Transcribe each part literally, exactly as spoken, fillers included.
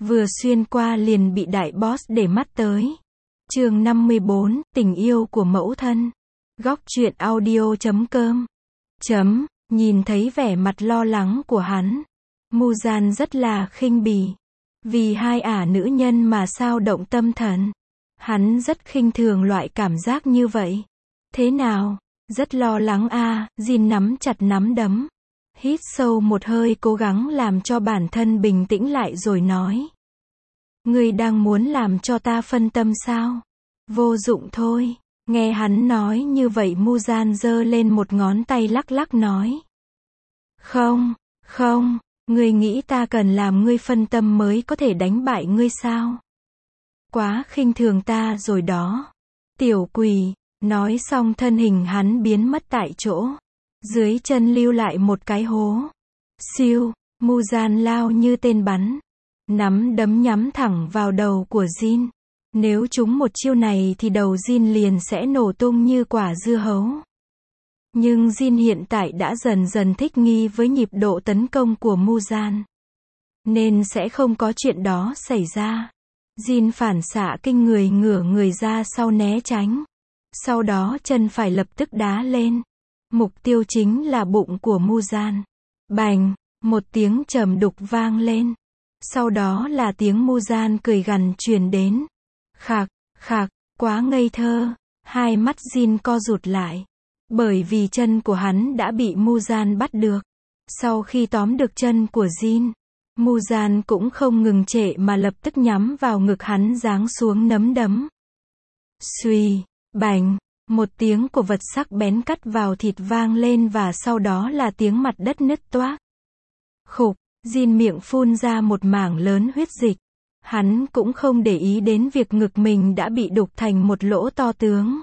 vừa xuyên qua liền bị đại boss để mắt tới. Chương năm mươi bốn, tình yêu của mẫu thân. Góc truyện audio chấm com. Chấm, nhìn thấy vẻ mặt lo lắng của hắn. Muzan rất là khinh bỉ. Vì hai ả nữ nhân mà sao động tâm thần. Hắn rất khinh thường loại cảm giác như vậy. Thế nào? Rất lo lắng a à, Jin nắm chặt nắm đấm. Hít sâu một hơi cố gắng làm cho bản thân bình tĩnh lại rồi nói. Ngươi đang muốn làm cho ta phân tâm sao? Vô dụng thôi. Nghe hắn nói như vậy Muzan giơ lên một ngón tay lắc lắc nói. Không, không, ngươi nghĩ ta cần làm ngươi phân tâm mới có thể đánh bại ngươi sao? Quá khinh thường ta rồi đó. Tiểu quỷ, nói xong thân hình hắn biến mất tại chỗ. Dưới chân lưu lại một cái hố. Siêu, Muzan lao như tên bắn. Nắm đấm nhắm thẳng vào đầu của Jin. Nếu trúng một chiêu này thì đầu Jin liền sẽ nổ tung như quả dưa hấu. Nhưng Jin hiện tại đã dần dần thích nghi với nhịp độ tấn công của Muzan. Nên sẽ không có chuyện đó xảy ra. Jin phản xạ kinh người ngửa người ra sau né tránh. Sau đó chân phải lập tức đá lên. Mục tiêu chính là bụng của Muzan. Bành, một tiếng trầm đục vang lên. Sau đó là tiếng Muzan cười gằn truyền đến. Khạc, khạc, quá ngây thơ. Hai mắt Jin co rụt lại. Bởi vì chân của hắn đã bị Muzan bắt được. Sau khi tóm được chân của Jin, Muzan cũng không ngừng trệ mà lập tức nhắm vào ngực hắn giáng xuống nấm đấm. Xuy, bành, một tiếng của vật sắc bén cắt vào thịt vang lên và sau đó là tiếng mặt đất nứt toác. Khục, Jin miệng phun ra một mảng lớn huyết dịch. Hắn cũng không để ý đến việc ngực mình đã bị đục thành một lỗ to tướng.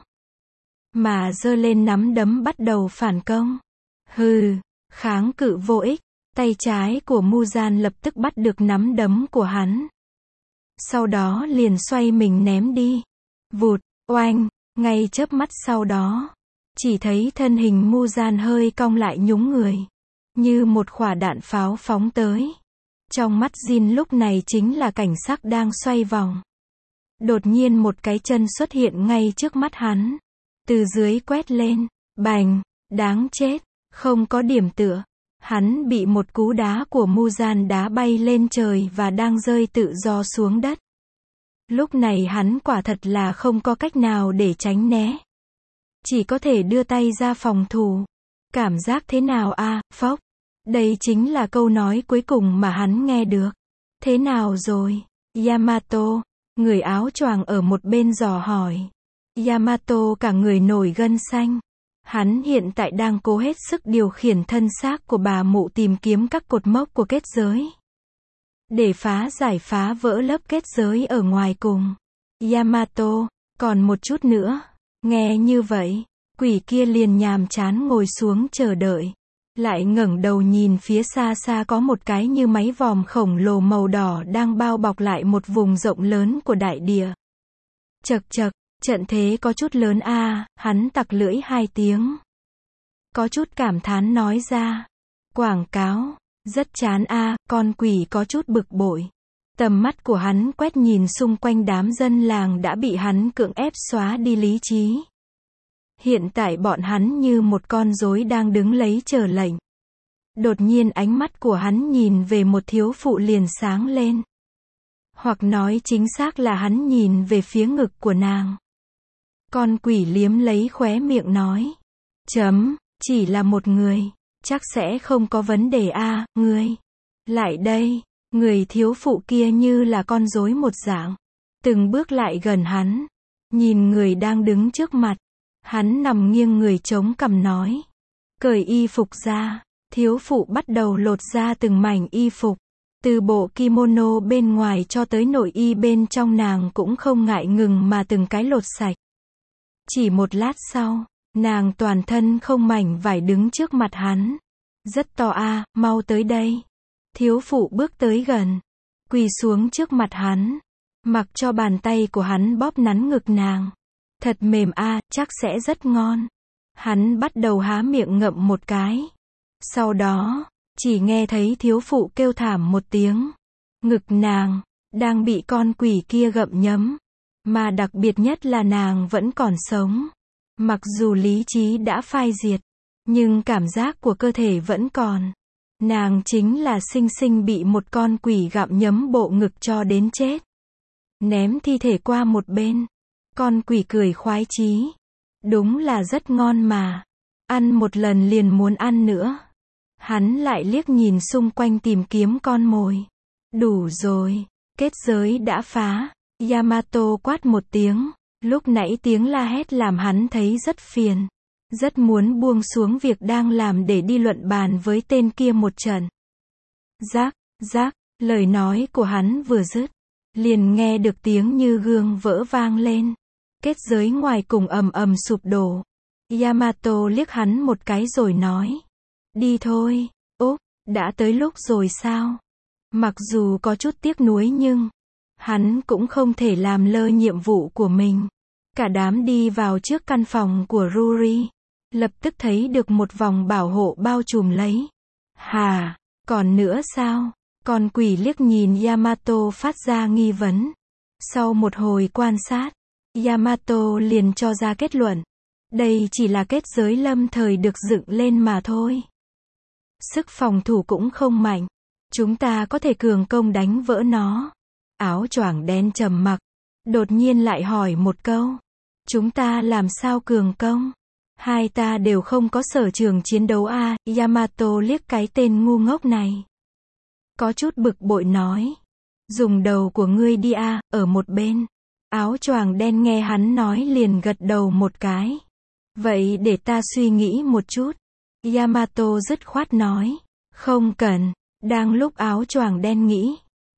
Mà giơ lên nắm đấm bắt đầu phản công. Hừ, kháng cự vô ích. Tay trái của Muzan lập tức bắt được nắm đấm của hắn. Sau đó liền xoay mình ném đi. Vụt, oanh, ngay chớp mắt sau đó. Chỉ thấy thân hình Muzan hơi cong lại nhúng người. Như một quả đạn pháo phóng tới. Trong mắt Jin lúc này chính là cảnh sắc đang xoay vòng. Đột nhiên một cái chân xuất hiện ngay trước mắt hắn. Từ dưới quét lên. Bành, đáng chết, không có điểm tựa. Hắn bị một cú đá của Muzan đá bay lên trời và đang rơi tự do xuống đất. Lúc này hắn quả thật là không có cách nào để tránh né. Chỉ có thể đưa tay ra phòng thủ. Cảm giác thế nào a, à, phốc. Đây chính là câu nói cuối cùng mà hắn nghe được. Thế nào rồi, Yamato? Người áo choàng ở một bên dò hỏi. Yamato cả người nổi gân xanh. Hắn hiện tại đang cố hết sức điều khiển thân xác của bà mụ tìm kiếm các cột mốc của kết giới. Để phá giải phá vỡ lớp kết giới ở ngoài cùng. Yamato, còn một chút nữa. Nghe như vậy, quỷ kia liền nhàm chán ngồi xuống chờ đợi. Lại ngẩng đầu nhìn phía xa xa có một cái như máy vòm khổng lồ màu đỏ đang bao bọc lại một vùng rộng lớn của đại địa. Chậc chậc, trận thế có chút lớn a, à, hắn tặc lưỡi hai tiếng. Có chút cảm thán nói ra. Quảng cáo, rất chán a, à, con quỷ có chút bực bội. Tầm mắt của hắn quét nhìn xung quanh đám dân làng đã bị hắn cưỡng ép xóa đi lý trí. Hiện tại bọn hắn như một con rối đang đứng lấy chờ lệnh. Đột nhiên ánh mắt của hắn nhìn về một thiếu phụ liền sáng lên. Hoặc nói chính xác là hắn nhìn về phía ngực của nàng. Con quỷ liếm lấy khóe miệng nói. Chấm, chỉ là một người. Chắc sẽ không có vấn đề a, à, ngươi. Lại đây, người thiếu phụ kia như là con rối một dạng. Từng bước lại gần hắn. Nhìn người đang đứng trước mặt. Hắn nằm nghiêng người chống cằm nói. Cởi y phục ra. Thiếu phụ bắt đầu lột ra từng mảnh y phục. Từ bộ kimono bên ngoài cho tới nội y bên trong nàng cũng không ngại ngừng mà từng cái lột sạch. Chỉ một lát sau, nàng toàn thân không mảnh vải đứng trước mặt hắn. Rất to a, à, mau tới đây. Thiếu phụ bước tới gần. Quỳ xuống trước mặt hắn. Mặc cho bàn tay của hắn bóp nắn ngực nàng. Thật mềm a, à, chắc sẽ rất ngon. Hắn bắt đầu há miệng ngậm một cái. Sau đó, chỉ nghe thấy thiếu phụ kêu thảm một tiếng. Ngực nàng, đang bị con quỷ kia gặm nhấm. Mà đặc biệt nhất là nàng vẫn còn sống. Mặc dù lý trí đã phai diệt, nhưng cảm giác của cơ thể vẫn còn. Nàng chính là sinh sinh bị một con quỷ gặm nhấm bộ ngực cho đến chết. Ném thi thể qua một bên. Con quỷ cười khoái chí. Đúng là rất ngon mà. Ăn một lần liền muốn ăn nữa. Hắn lại liếc nhìn xung quanh tìm kiếm con mồi. Đủ rồi. Kết giới đã phá. Yamato quát một tiếng. Lúc nãy tiếng la hét làm hắn thấy rất phiền. Rất muốn buông xuống việc đang làm để đi luận bàn với tên kia một trận. Rác, rác, lời nói của hắn vừa dứt. Liền nghe được tiếng như gương vỡ vang lên. Kết giới ngoài cùng ầm ầm sụp đổ. Yamato liếc hắn một cái rồi nói. Đi thôi. Úp, đã tới lúc rồi sao? Mặc dù có chút tiếc nuối nhưng hắn cũng không thể làm lơ nhiệm vụ của mình. Cả đám đi vào trước căn phòng của Ruri. Lập tức thấy được một vòng bảo hộ bao trùm lấy. Hà, còn nữa sao? Con quỷ liếc nhìn Yamato phát ra nghi vấn. Sau một hồi quan sát, Yamato liền cho ra kết luận. Đây chỉ là kết giới lâm thời được dựng lên mà thôi. Sức phòng thủ cũng không mạnh. Chúng ta có thể cường công đánh vỡ nó. Áo choàng đen trầm mặc. Đột nhiên lại hỏi một câu. Chúng ta làm sao cường công? Hai ta đều không có sở trường chiến đấu à, Yamato liếc cái tên ngu ngốc này. Có chút bực bội nói. Dùng đầu của ngươi đi à, ở một bên. Áo choàng đen nghe hắn nói liền gật đầu một cái. Vậy để ta suy nghĩ một chút. Yamato dứt khoát nói. Không cần. Đang lúc áo choàng đen nghĩ.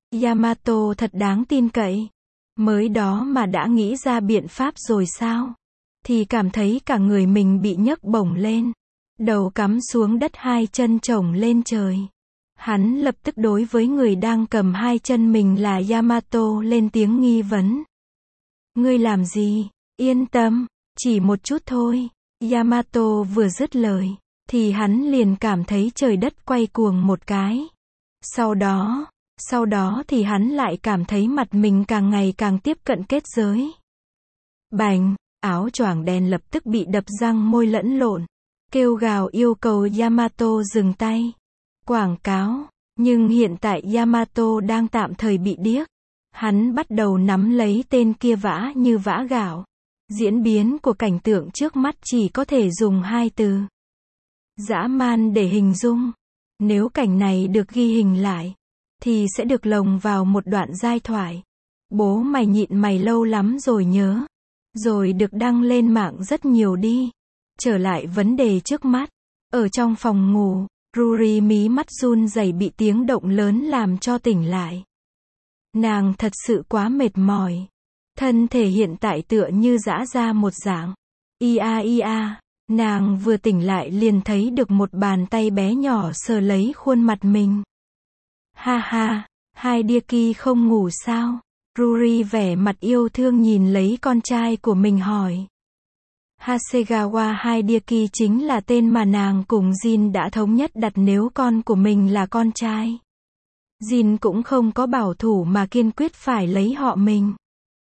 Yamato thật đáng tin cậy. Mới đó mà đã nghĩ ra biện pháp rồi sao? Thì cảm thấy cả người mình bị nhấc bổng lên. Đầu cắm xuống đất hai chân chổng lên trời. Hắn lập tức đối với người đang cầm hai chân mình là Yamato lên tiếng nghi vấn. Ngươi làm gì? Yên tâm, chỉ một chút thôi. Yamato vừa dứt lời, thì hắn liền cảm thấy trời đất quay cuồng một cái. Sau đó, sau đó thì hắn lại cảm thấy mặt mình càng ngày càng tiếp cận kết giới. Bành, áo choàng đen lập tức bị đập răng môi lẫn lộn. Kêu gào yêu cầu Yamato dừng tay. Quảng cáo. Nhưng hiện tại Yamato đang tạm thời bị điếc. Hắn bắt đầu nắm lấy tên kia vã như vã gạo. Diễn biến của cảnh tượng trước mắt chỉ có thể dùng hai từ. Dã man để hình dung. Nếu cảnh này được ghi hình lại, thì sẽ được lồng vào một đoạn giai thoại. Bố mày nhịn mày lâu lắm rồi nhớ. Rồi được đăng lên mạng rất nhiều đi. Trở lại vấn đề trước mắt. Ở trong phòng ngủ, Ruri mí mắt run rẩy bị tiếng động lớn làm cho tỉnh lại. Nàng thật sự quá mệt mỏi. Thân thể hiện tại tựa như giã ra một dạng. Ia ia, nàng vừa tỉnh lại liền thấy được một bàn tay bé nhỏ sờ lấy khuôn mặt mình. Ha ha, Hideki không ngủ sao? Ruri vẻ mặt yêu thương nhìn lấy con trai của mình hỏi. Hasegawa Hideki chính là tên mà nàng cùng Jin đã thống nhất đặt nếu con của mình là con trai. Jin cũng không có bảo thủ mà kiên quyết phải lấy họ mình.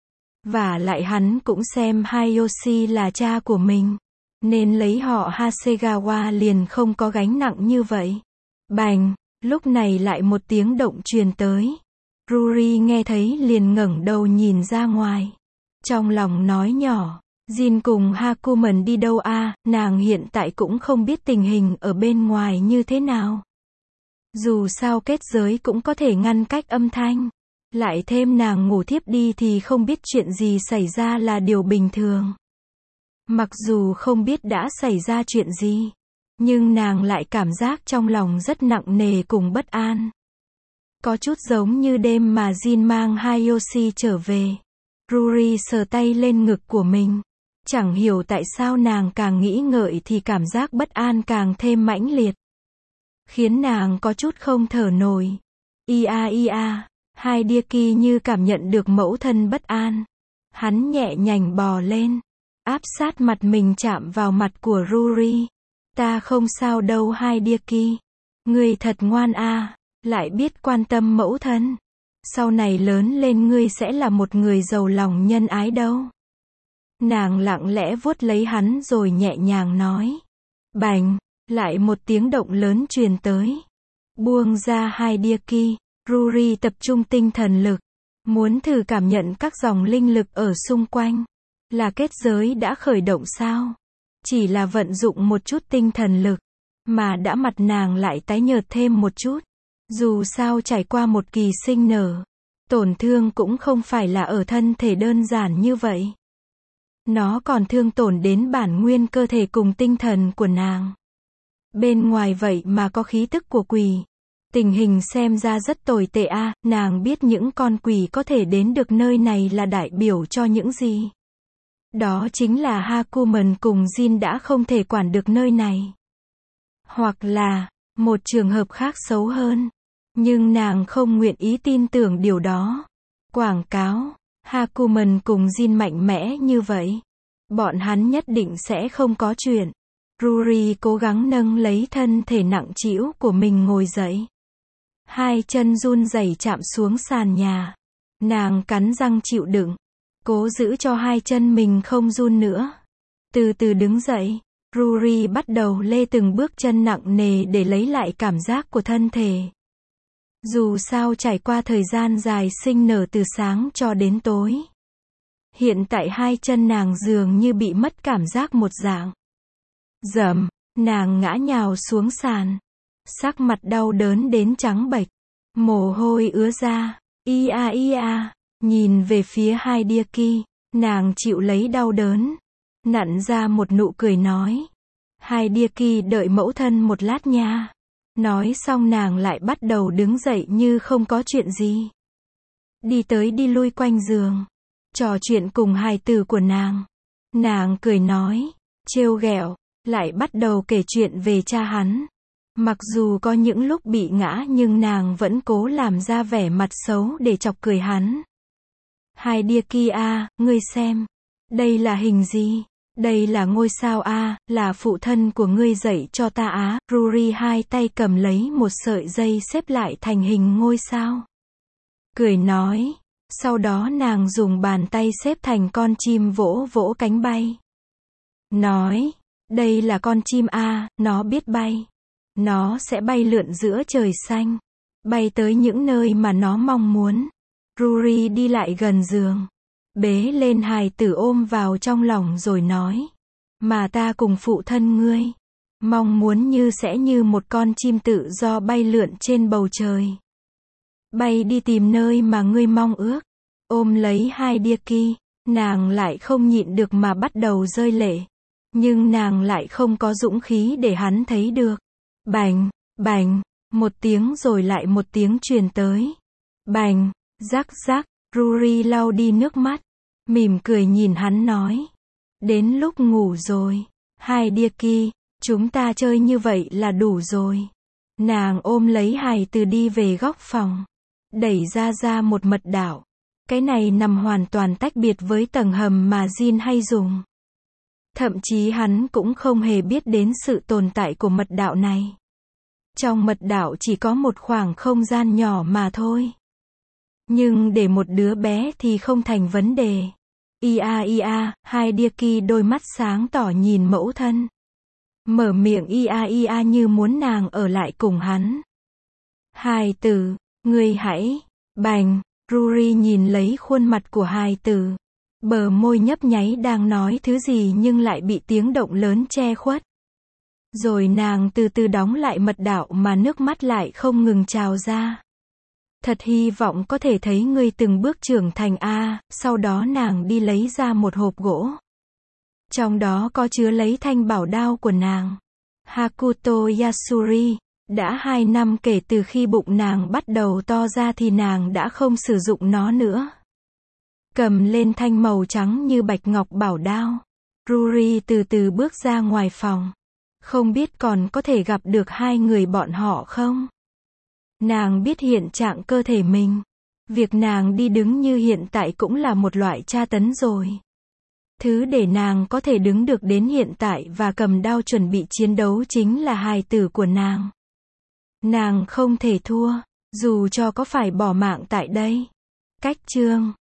Và lại hắn cũng xem Hayashi là cha của mình. Nên lấy họ Hasegawa liền không có gánh nặng như vậy. Bành, lúc này lại một tiếng động truyền tới. Ruri nghe thấy liền ngẩng đầu nhìn ra ngoài. Trong lòng nói nhỏ. Jin cùng Hakumen đi đâu à, nàng hiện tại cũng không biết tình hình ở bên ngoài như thế nào. Dù sao kết giới cũng có thể ngăn cách âm thanh. Lại thêm nàng ngủ thiếp đi thì không biết chuyện gì xảy ra là điều bình thường. Mặc dù không biết đã xảy ra chuyện gì, nhưng nàng lại cảm giác trong lòng rất nặng nề cùng bất an. Có chút giống như đêm mà Jin mang Hayashi trở về. Ruri sờ tay lên ngực của mình. Chẳng hiểu tại sao nàng càng nghĩ ngợi thì cảm giác bất an càng thêm mãnh liệt. Khiến nàng có chút không thở nổi. Ia ia, Hideki như cảm nhận được mẫu thân bất an. Hắn nhẹ nhàng bò lên. Áp sát mặt mình chạm vào mặt của Ruri. Ta không sao đâu Hideki. Ngươi thật ngoan a, lại biết quan tâm mẫu thân. Sau này lớn lên ngươi sẽ là một người giàu lòng nhân ái đâu. Nàng lặng lẽ vuốt lấy hắn rồi nhẹ nhàng nói. Bành, lại một tiếng động lớn truyền tới. Buông ra Hideki, Ruri tập trung tinh thần lực. Muốn thử cảm nhận các dòng linh lực ở xung quanh. Là kết giới đã khởi động sao? Chỉ là vận dụng một chút tinh thần lực. Mà đã mặt nàng lại tái nhợt thêm một chút. Dù sao trải qua một kỳ sinh nở. Tổn thương cũng không phải là ở thân thể đơn giản như vậy. Nó còn thương tổn đến bản nguyên cơ thể cùng tinh thần của nàng. Bên ngoài vậy mà có khí tức của quỷ. Tình hình xem ra rất tồi tệ a, à, nàng biết những con quỷ có thể đến được nơi này là đại biểu cho những gì. Đó chính là Hakumen cùng Jin đã không thể quản được nơi này. Hoặc là, một trường hợp khác xấu hơn. Nhưng nàng không nguyện ý tin tưởng điều đó. Quảng cáo, Hakumen cùng Jin mạnh mẽ như vậy. Bọn hắn nhất định sẽ không có chuyện. Ruri cố gắng nâng lấy thân thể nặng trĩu của mình ngồi dậy. Hai chân run rẩy chạm xuống sàn nhà. Nàng cắn răng chịu đựng. Cố giữ cho hai chân mình không run nữa. Từ từ đứng dậy, Ruri bắt đầu lê từng bước chân nặng nề để lấy lại cảm giác của thân thể. Dù sao trải qua thời gian dài sinh nở từ sáng cho đến tối. Hiện tại hai chân nàng dường như bị mất cảm giác một dạng. Dầm, nàng ngã nhào xuống sàn. Sắc mặt đau đớn đến trắng bệch. Mồ hôi ứa ra. Ia ia, nhìn về phía Hideki. Nàng chịu lấy đau đớn. Nặn ra một nụ cười nói. Hideki đợi mẫu thân một lát nha. Nói xong nàng lại bắt đầu đứng dậy như không có chuyện gì. Đi tới đi lui quanh giường. Trò chuyện cùng hài tử của nàng. Nàng cười nói. Trêu ghẹo. Lại bắt đầu kể chuyện về cha hắn. Mặc dù có những lúc bị ngã nhưng nàng vẫn cố làm ra vẻ mặt xấu để chọc cười hắn. Hideki a, ngươi xem. Đây là hình gì? Đây là ngôi sao a, là phụ thân của ngươi dạy cho ta á. Ruri hai tay cầm lấy một sợi dây xếp lại thành hình ngôi sao. Cười nói. Sau đó nàng dùng bàn tay xếp thành con chim vỗ vỗ cánh bay. Nói. Đây là con chim a, nó biết bay. Nó sẽ bay lượn giữa trời xanh. Bay tới những nơi mà nó mong muốn. Ruri đi lại gần giường. Bế lên hài tử ôm vào trong lòng rồi nói. Mà ta cùng phụ thân ngươi. Mong muốn như sẽ như một con chim tự do bay lượn trên bầu trời. Bay đi tìm nơi mà ngươi mong ước. Ôm lấy Hideki. Nàng lại không nhịn được mà bắt đầu rơi lệ. Nhưng nàng lại không có dũng khí để hắn thấy được. Bành, bành, một tiếng rồi lại một tiếng truyền tới. Bành, rắc rắc, Ruri lau đi nước mắt. Mỉm cười nhìn hắn nói. Đến lúc ngủ rồi. Hideki, chúng ta chơi như vậy là đủ rồi. Nàng ôm lấy hài từ đi về góc phòng. Đẩy ra ra một mật đạo. Cái này nằm hoàn toàn tách biệt với tầng hầm mà Jin hay dùng. Thậm chí hắn cũng không hề biết đến sự tồn tại của mật đạo này. Trong mật đạo chỉ có một khoảng không gian nhỏ mà thôi. Nhưng để một đứa bé thì không thành vấn đề. Ia ia, Hideki đôi mắt sáng tỏ nhìn mẫu thân. Mở miệng ia ia như muốn nàng ở lại cùng hắn. Hài tử, ngươi hãy, bành, Ruri nhìn lấy khuôn mặt của hài tử. Bờ môi nhấp nháy đang nói thứ gì nhưng lại bị tiếng động lớn che khuất. Rồi nàng từ từ đóng lại mật đạo mà nước mắt lại không ngừng trào ra. Thật hy vọng có thể thấy ngươi từng bước trưởng thành a. Sau đó nàng đi lấy ra một hộp gỗ. Trong đó có chứa lấy thanh bảo đao của nàng. Hakuto Yasuri. Đã hai năm kể từ khi bụng nàng bắt đầu to ra thì nàng đã không sử dụng nó nữa. Cầm lên thanh màu trắng như bạch ngọc bảo đao. Ruri từ từ bước ra ngoài phòng. Không biết còn có thể gặp được hai người bọn họ không? Nàng biết hiện trạng cơ thể mình. Việc nàng đi đứng như hiện tại cũng là một loại tra tấn rồi. Thứ để nàng có thể đứng được đến hiện tại và cầm đao chuẩn bị chiến đấu chính là hài tử của nàng. Nàng không thể thua. Dù cho có phải bỏ mạng tại đây. Cách chương